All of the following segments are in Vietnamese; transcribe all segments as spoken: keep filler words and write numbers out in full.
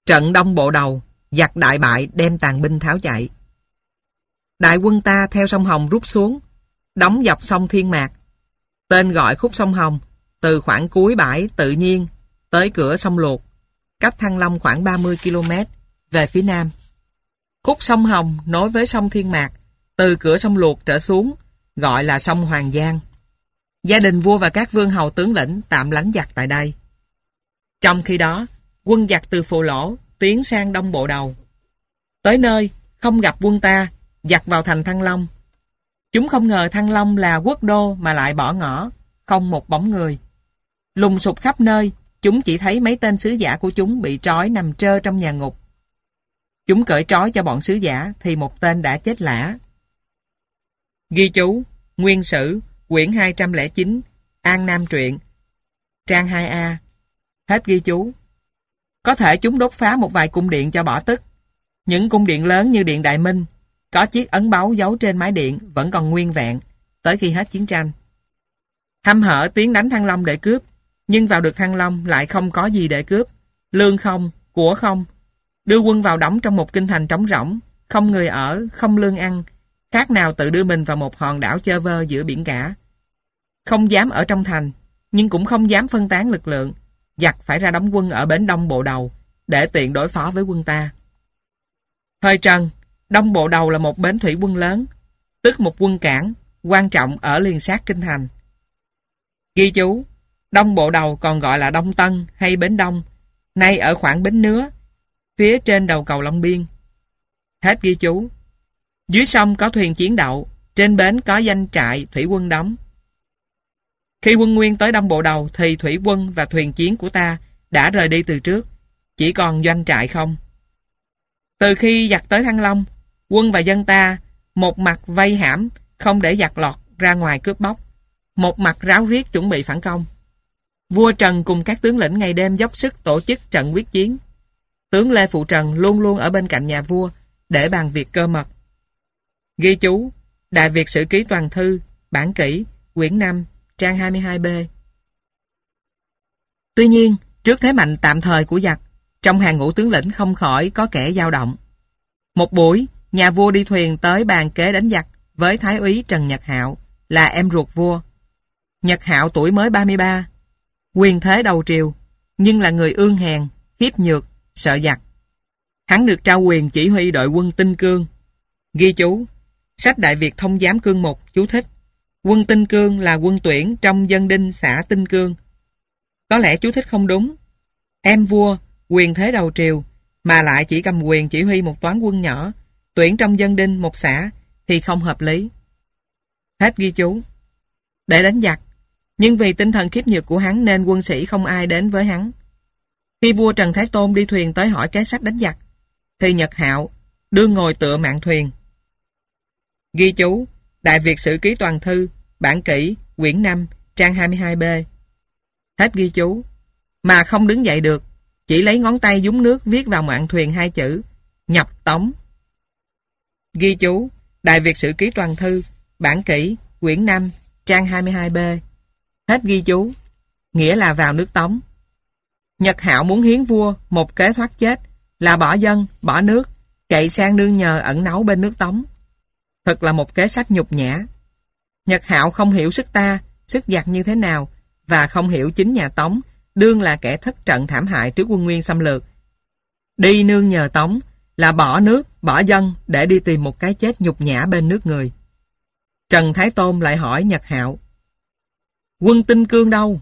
Trận Đông Bộ Đầu, giặc đại bại đem tàn binh tháo chạy. Đại quân ta theo sông Hồng rút xuống, đóng dọc sông Thiên Mạc. Tên gọi khúc sông Hồng, từ khoảng cuối bãi Tự Nhiên tới cửa sông Luộc, cách Thăng Long khoảng ba mươi ki lô mét về phía nam. Khúc sông Hồng nối với sông Thiên Mạc, từ cửa sông Luộc trở xuống, gọi là sông Hoàng Giang. Gia đình vua và các vương hầu tướng lĩnh tạm lánh giặc tại đây. Trong khi đó, quân giặc từ Phù Lỗ tiến sang Đông Bộ Đầu. Tới nơi, không gặp quân ta, giặc vào thành Thăng Long. Chúng không ngờ Thăng Long là quốc đô mà lại bỏ ngỏ, không một bóng người. Lùng sục khắp nơi, chúng chỉ thấy mấy tên sứ giả của chúng bị trói nằm trơ trong nhà ngục. Chúng cởi trói cho bọn sứ giả thì một tên đã chết lả. Ghi chú, Nguyên Sử, quyển hai trăm lẻ chín, An Nam Truyện, trang hai A. Hết ghi chú. Có thể chúng đốt phá một vài cung điện cho bỏ tức. Những cung điện lớn như Điện Đại Minh, có chiếc ấn báu giấu trên mái điện vẫn còn nguyên vẹn, tới khi hết chiến tranh. Hăm hở tiến đánh Thăng Long để cướp, nhưng vào được Thăng Long lại không có gì để cướp. Lương không, của không. Đưa quân vào đóng trong một kinh thành trống rỗng, không người ở, không lương ăn, khác nào tự đưa mình vào một hòn đảo chơ vơ giữa biển cả. Không dám ở trong thành, nhưng cũng không dám phân tán lực lượng. Giặc phải ra đóng quân ở bến Đông Bộ Đầu để tiện đối phó với quân ta. Thời Trần, Đông Bộ Đầu là một bến thủy quân lớn, tức một quân cảng, quan trọng ở liền sát kinh thành. Ghi chú, Đông Bộ Đầu còn gọi là Đông Tân hay Bến Đông, nay ở khoảng Bến Nứa, phía trên đầu cầu Long Biên. Hết ghi chú. Dưới sông có thuyền chiến đậu, trên bến có danh trại thủy quân đóng. Khi quân Nguyên tới Đông Bộ Đầu thì thủy quân và thuyền chiến của ta đã rời đi từ trước, chỉ còn doanh trại không. Từ khi giặc tới Thăng Long, quân và dân ta một mặt vây hãm, không để giặc lọt ra ngoài cướp bóc, một mặt ráo riết chuẩn bị phản công. Vua Trần cùng các tướng lĩnh ngày đêm dốc sức tổ chức trận quyết chiến. Tướng Lê Phụ Trần luôn luôn ở bên cạnh nhà vua để bàn việc cơ mật. Ghi chú, Đại Việt Sử Ký Toàn Thư, bản kỷ, quyển năm, trang hai mươi hai B. Tuy nhiên, trước thế mạnh tạm thời của giặc, trong hàng ngũ tướng lĩnh không khỏi có kẻ dao động. Một buổi, nhà vua đi thuyền tới bàn kế đánh giặc với Thái úy Trần Nhật Hạo, là em ruột vua. Nhật Hạo tuổi mới ba mươi ba, quyền thế đầu triều, nhưng là người ương hèn, hiếp nhược, sợ giặc. Hắn được trao quyền chỉ huy đội quân Tinh Cương. Ghi chú, sách Đại Việt Thông Giám Cương Mục chú thích, quân Tinh Cương là quân tuyển trong dân đinh xã Tinh Cương. Có lẽ chú thích không đúng. Em vua, quyền thế đầu triều, mà lại chỉ cầm quyền chỉ huy một toán quân nhỏ, tuyển trong dân đinh một xã, thì không hợp lý. Hết ghi chú. Để đánh giặc, nhưng vì tinh thần khiếp nhược của hắn nên quân sĩ không ai đến với hắn. Khi vua Trần Thái Tôn đi thuyền tới hỏi kế sách đánh giặc, thì Nhật Hạo đưa ngồi tựa mạn thuyền. Ghi chú, Đại Việt Sử Ký Toàn Thư, bản kỷ, quyển năm, trang hai mươi hai B. Hết ghi chú. Mà không đứng dậy được, chỉ lấy ngón tay dúng nước viết vào mạn thuyền hai chữ nhập tống. Ghi chú, Đại Việt Sử Ký Toàn Thư, bản kỷ, quyển năm, trang hai mươi hai B. Hết ghi chú. Nghĩa là vào nước Tống. Nhật Hạo muốn hiến vua một kế thoát chết là bỏ dân, bỏ nước, chạy sang nương nhờ ẩn náu bên nước Tống. Thật là một kế sách nhục nhã. Nhật Hạo không hiểu sức ta, sức giặc như thế nào, và không hiểu chính nhà Tống đương là kẻ thất trận thảm hại trước quân Nguyên xâm lược. Đi nương nhờ Tống là bỏ nước, bỏ dân để đi tìm một cái chết nhục nhã bên nước người. Trần Thái Tôn lại hỏi Nhật Hạo, quân Tinh Cương đâu?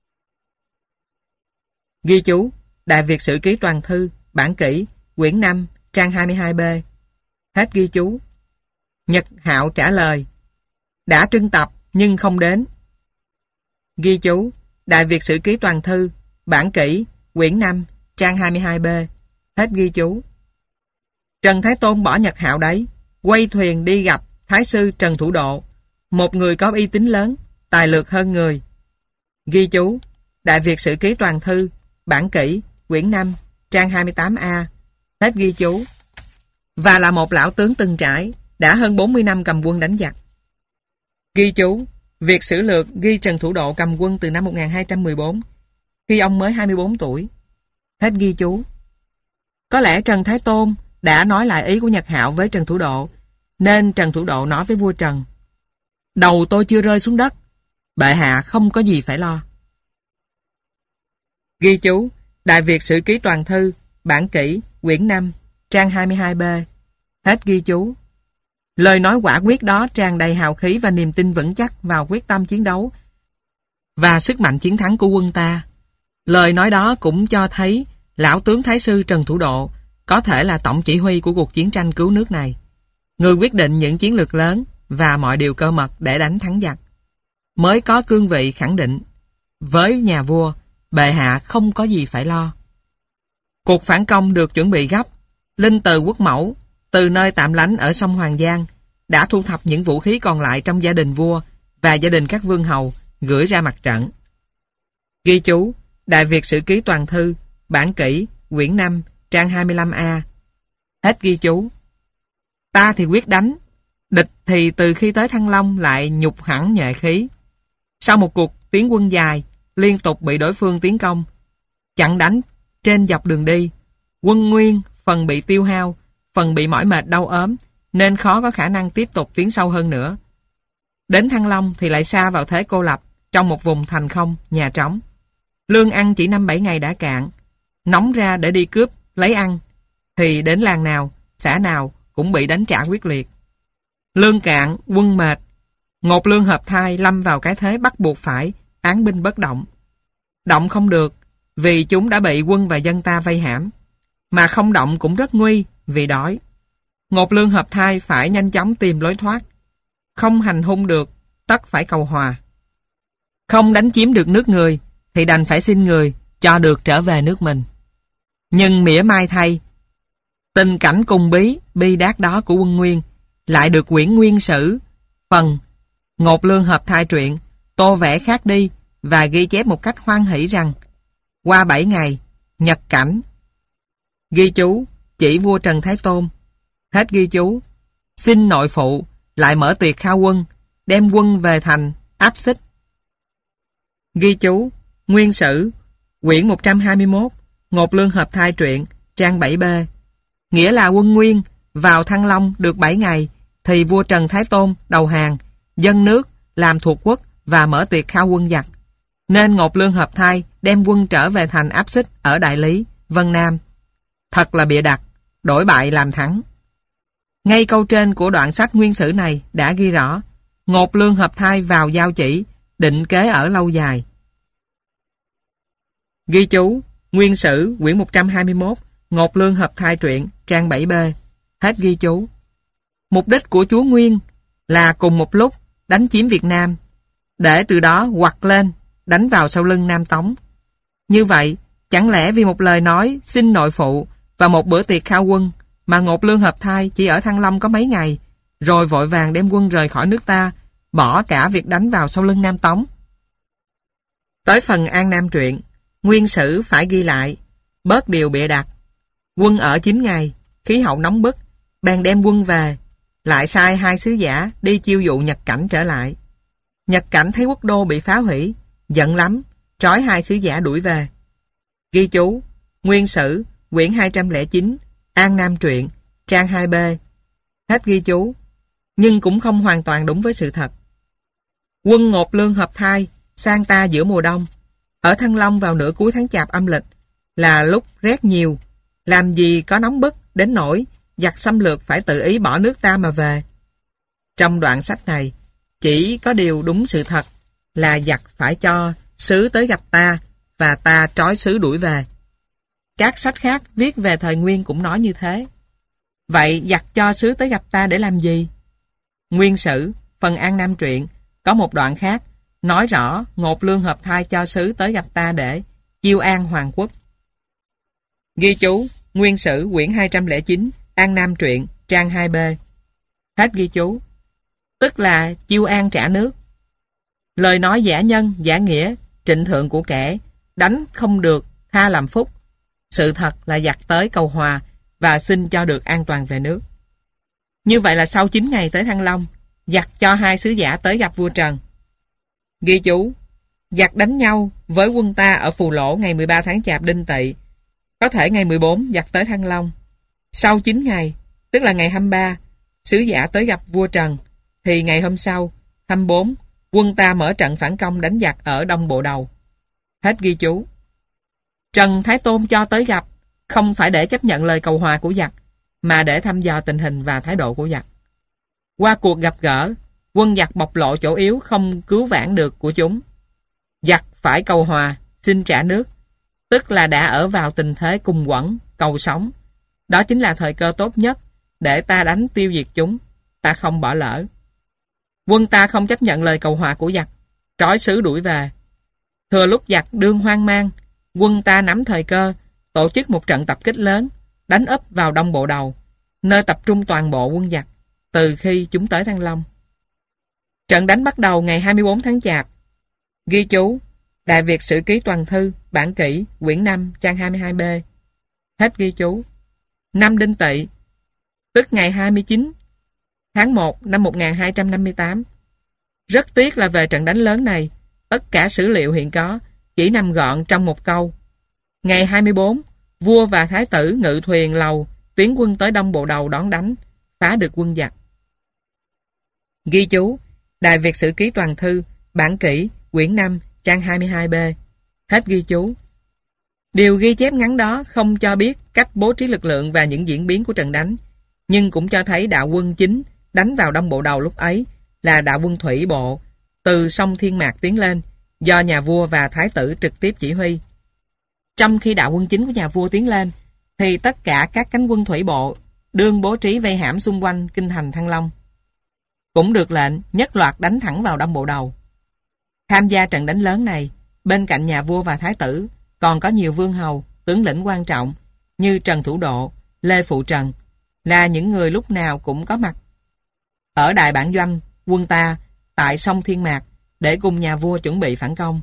Ghi chú, Đại Việt Sử Ký Toàn Thư, bản kỷ, quyển năm, trang hai mươi hai B. Hết ghi chú. Nhật Hạo trả lời, đã trưng tập nhưng không đến. Ghi chú, Đại Việt Sử Ký Toàn Thư, bản kỷ, quyển năm, trang hai mươi hai B. Hết ghi chú. Trần Thái Tôn bỏ Nhật Hạo đấy, quay thuyền đi gặp Thái sư Trần Thủ Độ, một người có uy tín lớn, tài lược hơn người. Ghi chú, Đại Việt Sử Ký Toàn Thư, bản kỷ, quyển năm, trang hai mươi tám A. Hết ghi chú. Và là một lão tướng từng trải, đã hơn bốn mươi năm cầm quân đánh giặc. Ghi chú, Việt Sử Lược ghi Trần Thủ Độ cầm quân từ năm một nghìn hai trăm mười bốn, khi ông mới hai mươi bốn tuổi. Hết ghi chú. Có lẽ Trần Thái Tôn đã nói lại ý của Nhật Hạo với Trần Thủ Độ, nên Trần Thủ Độ nói với vua Trần: đầu tôi chưa rơi xuống đất, bệ hạ không có gì phải lo. Ghi chú: Đại Việt Sử Ký Toàn Thư, bản kỷ, quyển năm, trang hai mươi hai B. Hết ghi chú. Lời nói quả quyết đó tràn đầy hào khí và niềm tin vững chắc vào quyết tâm chiến đấu và sức mạnh chiến thắng của quân ta. Lời nói đó cũng cho thấy lão tướng Thái sư Trần Thủ Độ có thể là tổng chỉ huy của cuộc chiến tranh cứu nước này, người quyết định những chiến lược lớn và mọi điều cơ mật để đánh thắng giặc. Mới có cương vị khẳng định: với nhà vua, bệ hạ không có gì phải lo. Cuộc phản công được chuẩn bị gấp. Linh Từ Quốc Mẫu từ nơi tạm lánh ở sông Hoàng Giang đã thu thập những vũ khí còn lại trong gia đình vua và gia đình các vương hầu, gửi ra mặt trận. Ghi chú: Đại Việt Sử Ký Toàn Thư, bản kỷ, quyển năm, trang hai mươi lăm A. Hết ghi chú. Ta thì quyết đánh, địch thì từ khi tới Thăng Long lại nhục hẳn nhuệ khí. Sau một cuộc tiến quân dài, liên tục bị đối phương tiến công, chặn đánh trên dọc đường đi, quân Nguyên phần bị tiêu hao, phần bị mỏi mệt đau ốm, nên khó có khả năng tiếp tục tiến sâu hơn nữa. Đến Thăng Long thì lại sa vào thế cô lập, trong một vùng thành không, nhà trống. Lương ăn chỉ năm bảy ngày đã cạn, nóng ra để đi cướp, lấy ăn, thì đến làng nào, xã nào cũng bị đánh trả quyết liệt. Lương cạn, quân mệt, Ngột Lương Hợp Thai lâm vào cái thế bắt buộc phải án binh bất động. Động không được, vì chúng đã bị quân và dân ta vây hãm, mà không động cũng rất nguy vì đói. Ngột Lương Hợp Thai phải nhanh chóng tìm lối thoát. Không hành hung được, tất phải cầu hòa. Không đánh chiếm được nước người, thì đành phải xin người cho được trở về nước mình. Nhưng mỉa mai thay, tình cảnh cùng bí, bi đát đó của quân Nguyên lại được quyển Nguyên Sử phần Ngột Lương Hợp Thai truyện tô vẽ khác đi và ghi chép một cách hoan hỷ rằng: qua bảy ngày, nhật cảnh. Ghi chú: chỉ vua Trần Thái Tôn. Hết ghi chú. Xin nội phụ lại mở tiệc khao quân, đem quân về thành áp xích. Ghi chú: Nguyên Sử, quyển một trăm hai mươi mốt, Ngột Lương Hợp Thai truyện, trang bảy B. Nghĩa là quân Nguyên vào Thăng Long được bảy ngày, thì vua Trần Thái Tôn đầu hàng, dân nước, làm thuộc quốc và mở tiệc khao quân giặc. Nên Ngột Lương Hợp Thai đem quân trở về thành áp xích ở Đại Lý, Vân Nam. Thật là bịa đặt, đổi bại làm thắng. Ngay câu trên của đoạn sách Nguyên Sử này đã ghi rõ: Ngột Lương Hợp Thai vào giao chỉ, định kế ở lâu dài. Ghi chú: Nguyên Sử, quyển một trăm hai mươi mốt, Ngột Lương Hợp Thai truyện, trang bảy B. Hết ghi chú. Mục đích của chúa Nguyên là cùng một lúc đánh chiếm Việt Nam, để từ đó quặt lên, đánh vào sau lưng Nam Tống. Như vậy, chẳng lẽ vì một lời nói xin nội phụ và một bữa tiệc khao quân mà Ngột Lương Hợp Thai chỉ ở Thăng Long có mấy ngày, rồi vội vàng đem quân rời khỏi nước ta, bỏ cả việc đánh vào sau lưng Nam Tống? Tới phần An Nam truyện, Nguyên Sử phải ghi lại, bớt điều bịa đặt. Quân ở chín ngày, khí hậu nóng bức, bèn đem quân về, lại sai hai sứ giả đi chiêu dụ Nhật Cảnh trở lại. Nhật Cảnh thấy quốc đô bị phá hủy, giận lắm, trói hai sứ giả đuổi về. Ghi chú: Nguyên Sử, quyển hai trăm lẻ chín, An Nam truyện, trang hai B. Hết ghi chú. Nhưng cũng không hoàn toàn đúng với sự thật. Quân Ngột Lương Hợp Thai sang ta giữa mùa đông, ở Thăng Long vào nửa cuối tháng Chạp âm lịch, là lúc rét nhiều, làm gì có nóng bức đến nỗi giặc xâm lược phải tự ý bỏ nước ta mà về. Trong đoạn sách này chỉ có điều đúng sự thật là giặc phải cho sứ tới gặp ta và ta trói sứ đuổi về. Các sách khác viết về thời Nguyên cũng nói như thế. Vậy giặc cho sứ tới gặp ta để làm gì? Nguyên Sử, phần An Nam truyện, có một đoạn khác nói rõ Ngột Lương Hợp Thai cho sứ tới gặp ta để chiêu an hoàng quốc. Ghi chú: Nguyên Sử, quyển hai trăm lẻ chín, An Nam truyện, trang hai B. Hết ghi chú. Tức là chiêu an trả nước. Lời nói giả nhân, giả nghĩa, trịnh thượng của kẻ đánh không được, tha làm phúc. Sự thật là giặc tới cầu hòa và xin cho được an toàn về nước. Như vậy là sau chín ngày tới Thăng Long, giặc cho hai sứ giả tới gặp vua Trần. Ghi chú: giặc đánh nhau với quân ta ở Phù Lỗ ngày mười ba tháng Chạp Đinh Tỵ, Có thể ngày mười bốn giặc tới Thăng Long. Sau chín ngày, tức là ngày hai mươi ba, sứ giả tới gặp vua Trần, thì ngày hôm sau, hai mươi bốn, quân ta mở trận phản công đánh giặc ở Đông Bộ Đầu. Hết ghi chú. Trần Thái Tông cho tới gặp, không phải để chấp nhận lời cầu hòa của giặc, mà để thăm dò tình hình và thái độ của giặc. Qua cuộc gặp gỡ, quân giặc bộc lộ chỗ yếu không cứu vãn được của chúng. Giặc phải cầu hòa, xin trả nước, tức là đã ở vào tình thế cùng quẫn, cầu sống. Đó chính là thời cơ tốt nhất để ta đánh tiêu diệt chúng, ta không bỏ lỡ. Quân ta không chấp nhận lời cầu hòa của giặc, trói sứ đuổi về. Thừa lúc giặc đương hoang mang, quân ta nắm thời cơ, tổ chức một trận tập kích lớn, đánh úp vào Đông Bộ Đầu, nơi tập trung toàn bộ quân giặc, từ khi chúng tới Thăng Long. Trận đánh bắt đầu ngày hai mươi bốn tháng Chạp. Ghi chú, Đại Việt Sử Ký Toàn Thư, bản kỷ, quyển năm, trang hai mươi hai B. Hết ghi chú. Năm Đinh Tỵ, tức ngày hai mươi chín tháng một năm một nghìn hai trăm năm mươi tám. Rất tiếc là về trận đánh lớn này, tất cả sử liệu hiện có chỉ nằm gọn trong một câu. Ngày hai mươi bốn, vua và thái tử ngự thuyền lầu tiến quân tới Đông Bộ Đầu đón đánh, phá được quân giặc. Ghi chú, Đại Việt Sử Ký Toàn Thư, bản kỷ, quyển năm, trang hai mươi hai B. Hết ghi chú. Điều ghi chép ngắn đó không cho biết cách bố trí lực lượng và những diễn biến của trận đánh, nhưng cũng cho thấy đạo quân chính đánh vào Đông Bộ Đầu lúc ấy là đạo quân thủy bộ, từ sông Thiên Mạc tiến lên, do nhà vua và thái tử trực tiếp chỉ huy. Trong khi đạo quân chính của nhà vua tiến lên, thì tất cả các cánh quân thủy bộ đương bố trí vây hãm xung quanh kinh thành Thăng Long. Cũng được lệnh nhất loạt đánh thẳng vào Đông Bộ Đầu. Tham gia trận đánh lớn này, bên cạnh nhà vua và thái tử, còn có nhiều vương hầu, tướng lĩnh quan trọng như Trần Thủ Độ, Lê Phụ Trần, là những người lúc nào cũng có mặt ở đại bản doanh quân ta tại sông Thiên Mạc để cùng nhà vua chuẩn bị phản công.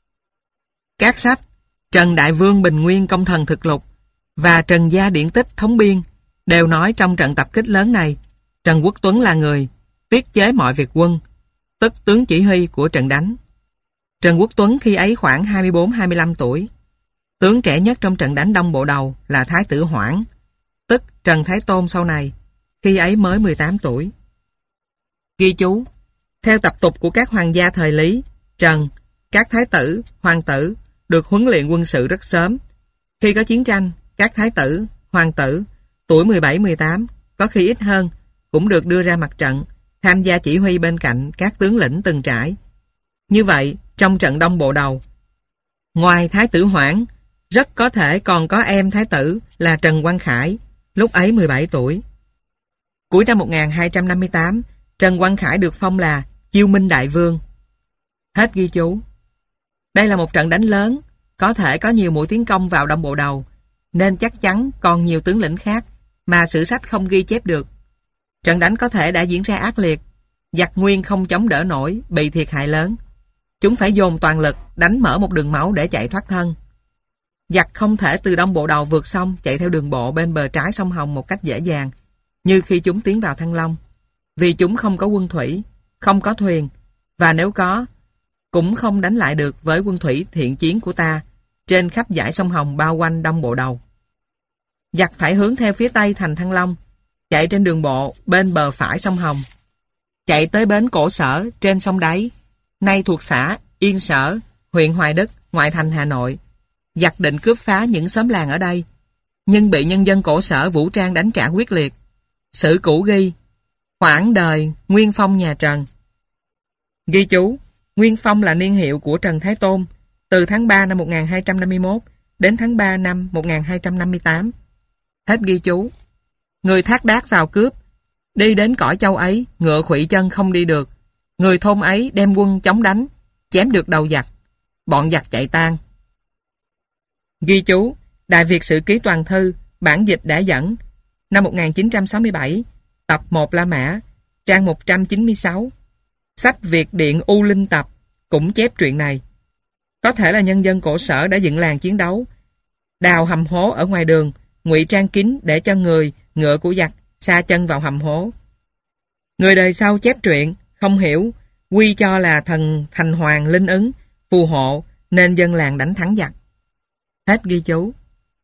Các sách Trần Đại Vương Bình Nguyên Công Thần Thực Lục và Trần Gia Điển Tích Thống Biên đều nói trong trận tập kích lớn này, Trần Quốc Tuấn là người tiết chế mọi việc quân, tức tướng chỉ huy của trận đánh. Trần Quốc Tuấn khi ấy khoảng hai mươi bốn hai mươi lăm tuổi. Tướng trẻ nhất trong trận đánh Đông Bộ Đầu là Thái tử Hoảng, tức Trần Thái Tôn sau này, khi ấy mới mười tám tuổi. Ghi chú, theo tập tục của các hoàng gia thời Lý, Trần, các thái tử, hoàng tử được huấn luyện quân sự rất sớm. Khi có chiến tranh, các thái tử, hoàng tử, tuổi mười bảy mười tám, có khi ít hơn, cũng được đưa ra mặt trận, tham gia chỉ huy bên cạnh các tướng lĩnh từng trải. Như vậy, trong trận Đông Bộ Đầu, ngoài Thái tử Hoảng, rất có thể còn có em thái tử là Trần Quang Khải, lúc ấy mười bảy tuổi. Cuối năm một nghìn hai trăm năm mươi tám, Trần Quang Khải được phong là Chiêu Minh Đại Vương. Hết ghi chú. Đây là một trận đánh lớn, có thể có nhiều mũi tiến công vào Đông Bộ Đầu, nên chắc chắn còn nhiều tướng lĩnh khác mà sử sách không ghi chép được. Trận đánh có thể đã diễn ra ác liệt, giặc Nguyên không chống đỡ nổi, bị thiệt hại lớn. Chúng phải dồn toàn lực đánh mở một đường máu để chạy thoát thân. Giặc không thể từ Đông Bộ Đầu vượt sông chạy theo đường bộ bên bờ trái sông Hồng một cách dễ dàng như khi chúng tiến vào Thăng Long, vì chúng không có quân thủy, không có thuyền, và nếu có, cũng không đánh lại được với quân thủy thiện chiến của ta trên khắp dải sông Hồng bao quanh Đông Bộ Đầu. Giặc phải hướng theo phía tây thành Thăng Long, chạy trên đường bộ bên bờ phải sông Hồng, chạy tới bến Cổ Sở trên sông Đáy, nay thuộc xã Yên Sở, huyện Hoài Đức, ngoại thành Hà Nội. Giặc định cướp phá những xóm làng ở đây, nhưng bị nhân dân Cổ Sở vũ trang đánh trả quyết liệt. Sử cũ ghi, khoảng đời Nguyên Phong nhà Trần. Ghi chú, Nguyên Phong là niên hiệu của Trần Thái Tôn, từ tháng ba năm một nghìn hai trăm năm mươi mốt đến tháng ba năm một nghìn hai trăm năm mươi tám. Hết ghi chú. Người thác đác vào cướp, đi đến cõi châu ấy, ngựa khuỵu chân không đi được. Người thôn ấy đem quân chống đánh, chém được đầu giặc. Bọn giặc chạy tan. Ghi chú, Đại Việt Sử Ký Toàn Thư, bản dịch đã dẫn, năm một nghìn chín trăm sáu mươi bảy, tập một La Mã, trang một trăm chín mươi sáu. Sách Việt Điện U Linh Tập cũng chép truyện này. Có thể là nhân dân Cổ Sở đã dựng làng chiến đấu, đào hầm hố ở ngoài đường, ngụy trang kín để cho người, ngựa của giặc sa chân vào hầm hố. Người đời sau chép truyện, không hiểu, quy cho là thần thành hoàng linh ứng, phù hộ, nên dân làng đánh thắng giặc. Hết ghi chú.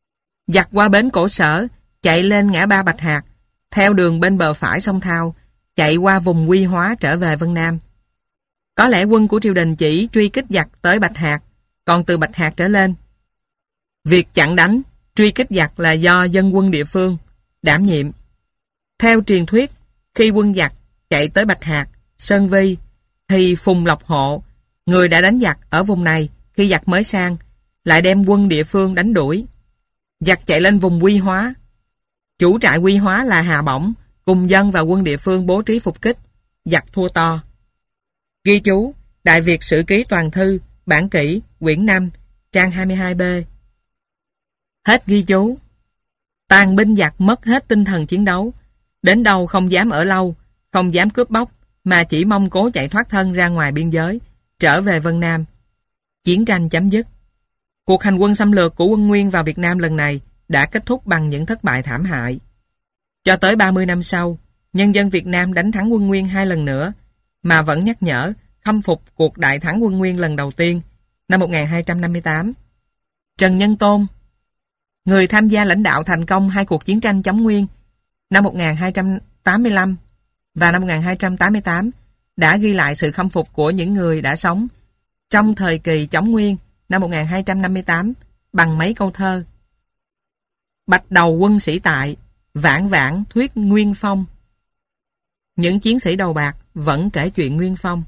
Giặc qua bến Cổ Sở, chạy lên ngã ba Bạch Hạc, theo đường bên bờ phải sông Thao, chạy qua vùng Quy Hóa trở về Vân Nam. Có lẽ quân của triều đình chỉ truy kích giặc tới Bạch Hạc, còn từ Bạch Hạc trở lên, việc chặn đánh, truy kích giặc là do dân quân địa phương đảm nhiệm. Theo truyền thuyết, khi quân giặc chạy tới Bạch Hạc, Sơn Vi, thì Phùng Lộc Hộ, người đã đánh giặc ở vùng này khi giặc mới sang, lại đem quân địa phương đánh đuổi. Giặc chạy lên vùng Quy Hóa. Chủ trại Quy Hóa là Hà Bổng, cùng dân và quân địa phương bố trí phục kích. Giặc thua to. Ghi chú, Đại Việt Sử Ký Toàn Thư, bản kỷ, quyển năm, trang hai mươi hai B. Hết ghi chú. Tàn binh giặc mất hết tinh thần chiến đấu, đến đâu không dám ở lâu, không dám cướp bóc, mà chỉ mong cố chạy thoát thân ra ngoài biên giới, trở về Vân Nam. Chiến tranh chấm dứt. Cuộc hành quân xâm lược của quân Nguyên vào Việt Nam lần này đã kết thúc bằng những thất bại thảm hại. Cho tới ba mươi năm sau, nhân dân Việt Nam đánh thắng quân Nguyên hai lần nữa, mà vẫn nhắc nhở, khâm phục cuộc đại thắng quân Nguyên lần đầu tiên, năm một nghìn hai trăm năm mươi tám. Trần Nhân Tôn, người tham gia lãnh đạo thành công hai cuộc chiến tranh chống Nguyên, năm một nghìn hai trăm tám mươi lăm và năm một nghìn hai trăm tám mươi tám, đã ghi lại sự khâm phục của những người đã sống trong thời kỳ chống Nguyên năm một nghìn hai trăm năm mươi tám bằng mấy câu thơ. Bạch đầu quân sĩ tại, vãn vãn thuyết Nguyên Phong. Những chiến sĩ đầu bạc vẫn kể chuyện Nguyên Phong.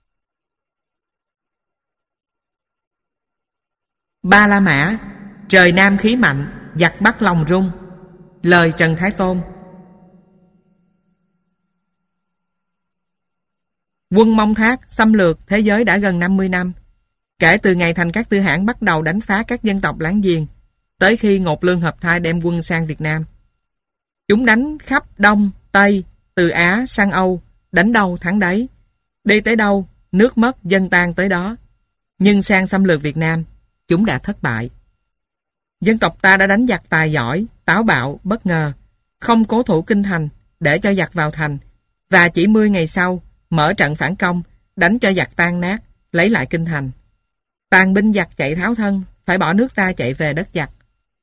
Ba La Mã, trời Nam khí mạnh, giặc Bắc lòng rung. Lời Trần Thái Tôn. Quân Mông Thác xâm lược thế giới đã gần năm mươi năm, kể từ ngày Thành Các Tư Hãn bắt đầu đánh phá các dân tộc láng giềng, tới khi Ngột Lương Hợp Thai đem quân sang Việt Nam. Chúng đánh khắp Đông, Tây, từ Á sang Âu, đánh đâu thắng đấy. Đi tới đâu, nước mất dân tan tới đó. Nhưng sang xâm lược Việt Nam, chúng đã thất bại. Dân tộc ta đã đánh giặc tài giỏi, táo bạo, bất ngờ, không cố thủ kinh thành, để cho giặc vào thành, và chỉ mươi ngày sau, mở trận phản công, đánh cho giặc tan nát, lấy lại kinh thành. Tàn binh giặc chạy tháo thân, phải bỏ nước ta chạy về đất giặc.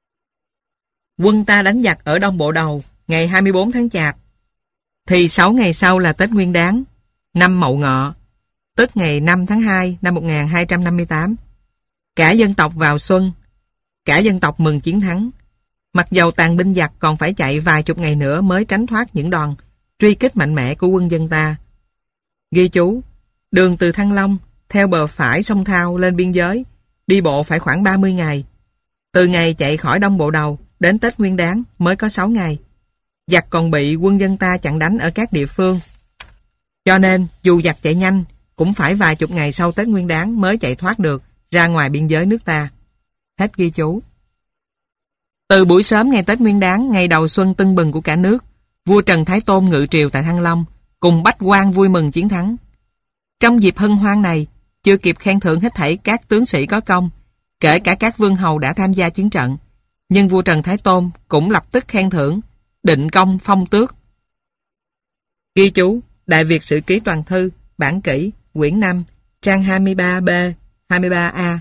Quân ta đánh giặc ở Đông Bộ Đầu, ngày hai mươi bốn tháng Chạp, thì sáu ngày sau là Tết Nguyên Đán, năm Mậu Ngọ, tức ngày năm tháng hai năm một nghìn hai trăm năm mươi tám. Cả dân tộc vào xuân, cả dân tộc mừng chiến thắng. Mặc dầu tàn binh giặc còn phải chạy vài chục ngày nữa mới tránh thoát những đòn truy kích mạnh mẽ của quân dân ta. Ghi chú, đường từ Thăng Long theo bờ phải sông Thao lên biên giới, đi bộ phải khoảng ba mươi ngày. Từ ngày chạy khỏi Đông Bộ Đầu đến Tết Nguyên Đán mới có sáu ngày. Giặc còn bị quân dân ta chặn đánh ở các địa phương. Cho nên dù giặc chạy nhanh, cũng phải vài chục ngày sau Tết Nguyên Đán mới chạy thoát được ra ngoài biên giới nước ta. Hết ghi chú. Từ buổi sớm ngày Tết Nguyên Đán, ngày đầu xuân tưng bừng của cả nước, vua Trần Thái Tôn ngự triều tại Thăng Long, cùng bách quan vui mừng chiến thắng. Trong dịp hân hoan này, chưa kịp khen thưởng hết thảy các tướng sĩ có công, kể cả các vương hầu đã tham gia chiến trận, nhưng vua Trần Thái Tôn cũng lập tức khen thưởng, định công phong tước. Ghi chú, Đại Việt Sử Ký Toàn Thư, bản kỷ, quyển năm, trang hai mươi ba B, hai mươi ba A.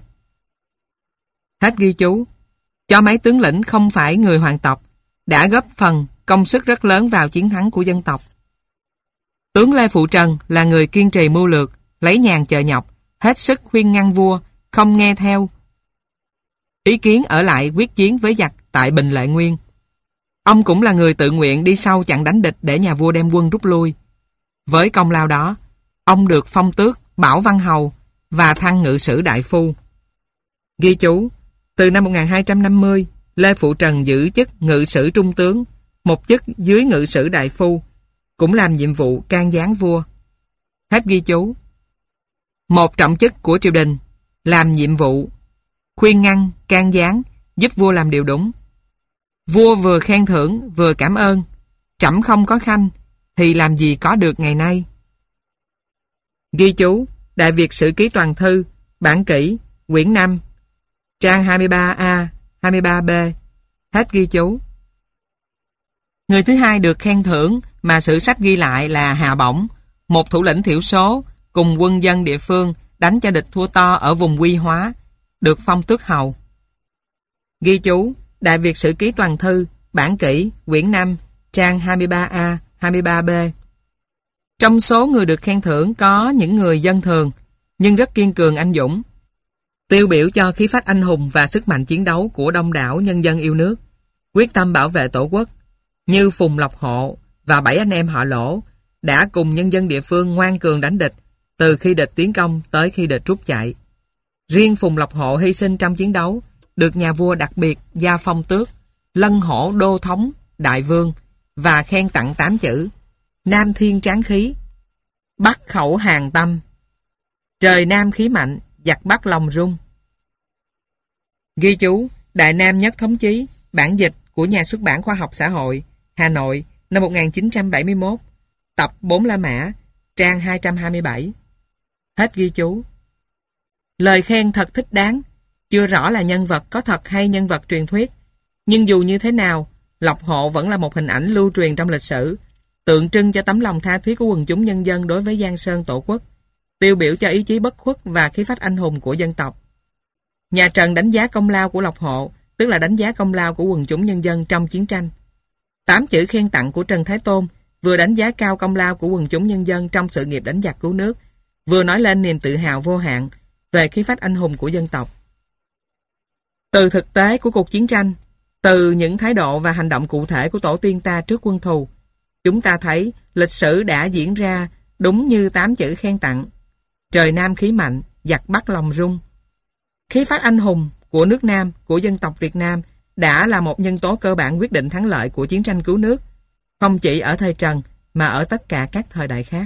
Hết ghi chú. Cho mấy tướng lĩnh không phải người hoàng tộc, đã góp phần công sức rất lớn vào chiến thắng của dân tộc. Tướng Lê Phụ Trần là người kiên trì mưu lược, lấy nhàn chờ nhọc, hết sức khuyên ngăn vua, không nghe theo ý kiến ở lại quyết chiến với giặc tại Bình Lệ Nguyên. Ông cũng là người tự nguyện đi sau chặn đánh địch để nhà vua đem quân rút lui. Với công lao đó, ông được phong tước Bảo Văn Hầu và thăng ngự sử đại phu. Ghi chú, từ năm một nghìn hai trăm năm mươi, Lê Phụ Trần giữ chức ngự sử trung tướng, một chức dưới ngự sử đại phu, cũng làm nhiệm vụ can gián vua. Hết ghi chú. Một trọng chức của triều đình, làm nhiệm vụ khuyên ngăn, can gián, giúp vua làm điều đúng. Vua vừa khen thưởng, vừa cảm ơn. Trẫm không có khanh, thì làm gì có được ngày nay. Ghi chú, Đại Việt Sử Ký Toàn Thư, bản kỷ, quyển năm, trang hai mươi ba A, hai mươi ba B. Hết ghi chú. Người thứ hai được khen thưởng mà sử sách ghi lại là Hà Bổng, một thủ lĩnh thiểu số cùng quân dân địa phương đánh cho địch thua to ở vùng Quy Hóa, được phong tước hầu. Ghi chú, Đại Việt Sử Ký Toàn Thư, bản kỷ, quyển năm, trang hai mươi ba A, hai mươi ba B. Trong số người được khen thưởng có những người dân thường, nhưng rất kiên cường anh dũng, tiêu biểu cho khí phách anh hùng và sức mạnh chiến đấu của đông đảo nhân dân yêu nước, quyết tâm bảo vệ tổ quốc, như Phùng Lộc Hộ và bảy anh em họ Lỗ, đã cùng nhân dân địa phương ngoan cường đánh địch, từ khi địch tiến công tới khi địch rút chạy. Riêng Phùng Lộc Hộ hy sinh trong chiến đấu, được nhà vua đặc biệt gia phong tước, lân hổ đô thống, đại vương, và khen tặng tám chữ: Nam thiên tráng khí, Bắc khẩu hàng tâm, trời Nam khí mạnh, giặc Bắc lòng rung. Ghi chú: Đại Nam Nhất Thống Chí, bản dịch của Nhà xuất bản Khoa học Xã hội, Hà Nội, năm một nghìn chín trăm bảy mươi mốt, tập bốn La Mã, trang hai trăm hai mươi bảy. Hết ghi chú. Lời khen thật thích đáng, chưa rõ là nhân vật có thật hay nhân vật truyền thuyết, nhưng dù như thế nào, Lộc Hộ vẫn là một hình ảnh lưu truyền trong lịch sử, tượng trưng cho tấm lòng tha thiết của quần chúng nhân dân đối với Giang Sơn Tổ quốc, tiêu biểu cho ý chí bất khuất và khí phách anh hùng của dân tộc. Nhà Trần đánh giá công lao của Lộc Hộ, tức là đánh giá công lao của quần chúng nhân dân trong chiến tranh. Tám chữ khen tặng của Trần Thái Tôn vừa đánh giá cao công lao của quần chúng nhân dân trong sự nghiệp đánh giặc cứu nước, vừa nói lên niềm tự hào vô hạn về khí phách anh hùng của dân tộc. Từ thực tế của cuộc chiến tranh, từ những thái độ và hành động cụ thể của tổ tiên ta trước quân thù, chúng ta thấy lịch sử đã diễn ra đúng như tám chữ khen tặng: trời Nam khí mạnh, giặc Bắc lòng rung. Khí phách anh hùng của nước Nam, của dân tộc Việt Nam đã là một nhân tố cơ bản quyết định thắng lợi của chiến tranh cứu nước, không chỉ ở thời Trần mà ở tất cả các thời đại khác.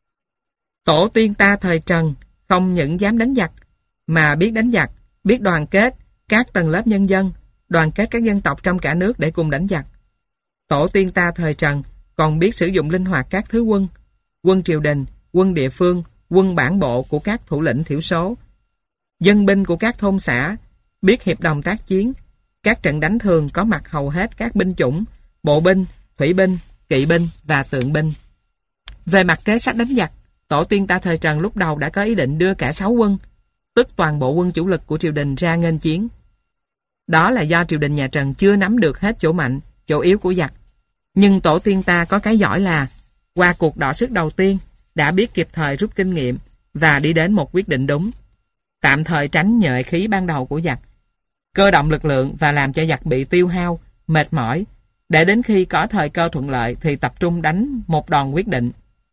Tổ tiên ta thời Trần không những dám đánh giặc, mà biết đánh giặc, biết đoàn kết các tầng lớp nhân dân, đoàn kết các dân tộc trong cả nước để cùng đánh giặc. Tổ tiên ta thời Trần còn biết sử dụng linh hoạt các thứ quân, quân triều đình, quân địa phương, quân bản bộ của các thủ lĩnh thiểu số, dân binh của các thôn xã, biết hiệp đồng tác chiến. Các trận đánh thường có mặt hầu hết các binh chủng, bộ binh, thủy binh, kỵ binh và tượng binh. Về mặt kế sách đánh giặc, tổ tiên ta thời Trần lúc đầu đã có ý định đưa cả sáu quân, tức toàn bộ quân chủ lực của triều đình ra nghênh chiến. Đó là do triều đình nhà Trần chưa nắm được hết chỗ mạnh, chỗ yếu của giặc. Nhưng tổ tiên ta có cái giỏi là qua cuộc đọ sức đầu tiên đã biết kịp thời rút kinh nghiệm và đi đến một quyết định đúng, tạm thời tránh nhuệ khí ban đầu của giặc, cơ động lực lượng và làm cho giặc bị tiêu hao, mệt mỏi, để đến khi có thời cơ thuận lợi thì tập trung đánh một đòn quyết định.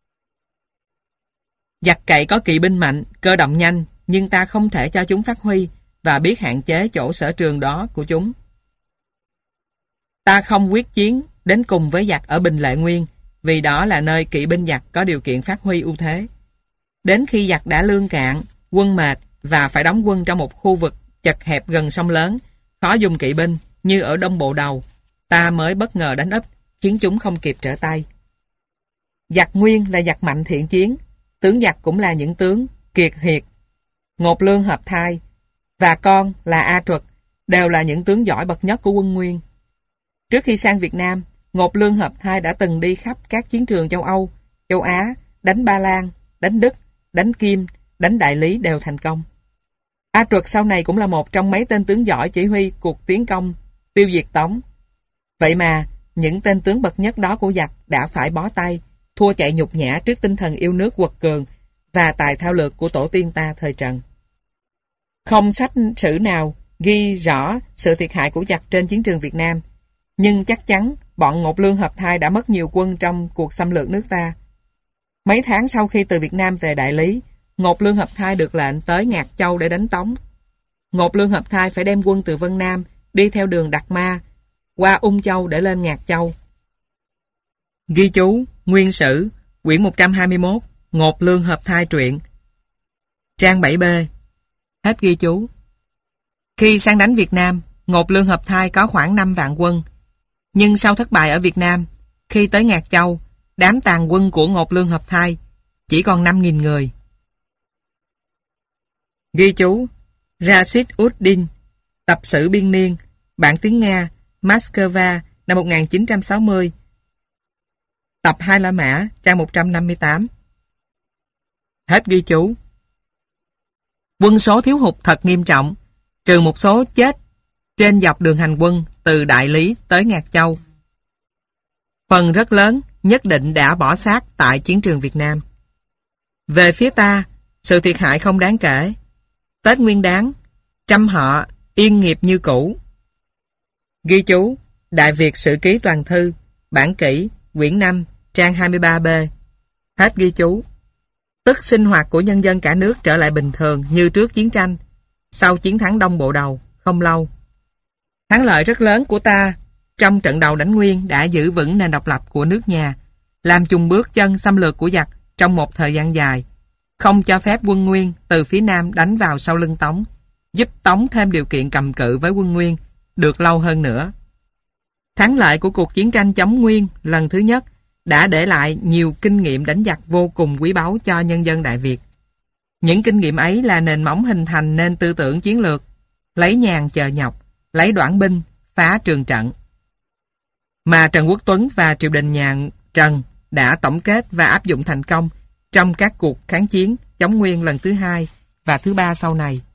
Giặc cậy có kỵ binh mạnh, cơ động nhanh, nhưng ta không thể cho chúng phát huy và biết hạn chế chỗ sở trường đó của chúng. Ta không quyết chiến đến cùng với giặc ở Bình Lệ Nguyên, vì đó là nơi kỵ binh giặc có điều kiện phát huy ưu thế. Đến khi giặc đã lương cạn, quân mệt và phải đóng quân trong một khu vực chật hẹp gần sông lớn, khó dùng kỵ binh như ở Đông Bộ Đầu, ta mới bất ngờ đánh úp, khiến chúng không kịp trở tay. Giặc Nguyên là giặc mạnh thiện chiến, tướng giặc cũng là những tướng kiệt hiệt. Ngột Lương Hợp Thai và con là A Truật đều là những tướng giỏi bậc nhất của quân Nguyên. Trước khi sang Việt Nam, Ngột Lương Hợp Thai đã từng đi khắp các chiến trường châu Âu, châu Á, đánh Ba Lan, đánh Đức, đánh Kim, đánh Đại Lý đều thành công. A Truật sau này cũng là một trong mấy tên tướng giỏi chỉ huy cuộc tiến công tiêu diệt Tống. Vậy mà những tên tướng bậc nhất đó của giặc đã phải bó tay, thua chạy nhục nhã trước tinh thần yêu nước quật cường và tài thao lược của tổ tiên ta thời Trần. Không sách sử nào ghi rõ sự thiệt hại của giặc trên chiến trường Việt Nam, nhưng chắc chắn bọn Ngột Lương Hợp Thai đã mất nhiều quân trong cuộc xâm lược nước ta. Mấy tháng sau khi từ Việt Nam về Đại Lý, Ngột Lương Hợp Thai được lệnh tới Ngạc Châu để đánh Tống. Ngột Lương Hợp Thai phải đem quân từ Vân Nam đi theo đường Đạt Ma qua Ung Châu để lên Ngạc Châu. Ghi chú Nguyên Sử, quyển một trăm hai mươi mốt, Ngột Lương Hợp Thai truyện, trang bảy B. Hết ghi chú. Khi sang đánh Việt Nam, Ngột Lương Hợp Thai có khoảng năm vạn quân. Nhưng sau thất bại ở Việt Nam, khi tới Ngạc Châu, đám tàn quân của Ngột Lương Hợp Thai chỉ còn năm nghìn người. Ghi chú Rashid ud Din, Tập sử Biên Niên, bản tiếng Nga, Moscow, năm một nghìn chín trăm sáu mươi, tập hai La Mã, trang một trăm năm mươi tám. Hết ghi chú. Quân số thiếu hụt thật nghiêm trọng, trừ một số chết trên dọc đường hành quân từ Đại Lý tới Ngạc Châu. Phần rất lớn nhất định đã bỏ xác tại chiến trường Việt Nam. Về phía ta, sự thiệt hại không đáng kể. Tết Nguyên Đán, trăm họ yên nghiệp như cũ. Ghi chú: Đại Việt Sử Ký Toàn Thư, bản kỷ, quyển năm, trang hai mươi ba B. Hết ghi chú. Tức sinh hoạt của nhân dân cả nước trở lại bình thường như trước chiến tranh, sau chiến thắng Đông Bộ Đầu không lâu. Thắng lợi rất lớn của ta trong trận đầu đánh Nguyên đã giữ vững nền độc lập của nước nhà, làm chùng bước chân xâm lược của giặc trong một thời gian dài, không cho phép quân Nguyên từ phía Nam đánh vào sau lưng Tống, giúp Tống thêm điều kiện cầm cự với quân Nguyên được lâu hơn nữa. Thắng lợi của cuộc chiến tranh chống Nguyên lần thứ nhất đã để lại nhiều kinh nghiệm đánh giặc vô cùng quý báu cho nhân dân Đại Việt. Những kinh nghiệm ấy là nền móng hình thành nên tư tưởng chiến lược lấy nhàn chờ nhọc, lấy đoản binh phá trường trận, mà Trần Quốc Tuấn và triều đình nhà Trần đã tổng kết và áp dụng thành công trong các cuộc kháng chiến chống Nguyên lần thứ hai và thứ ba sau này.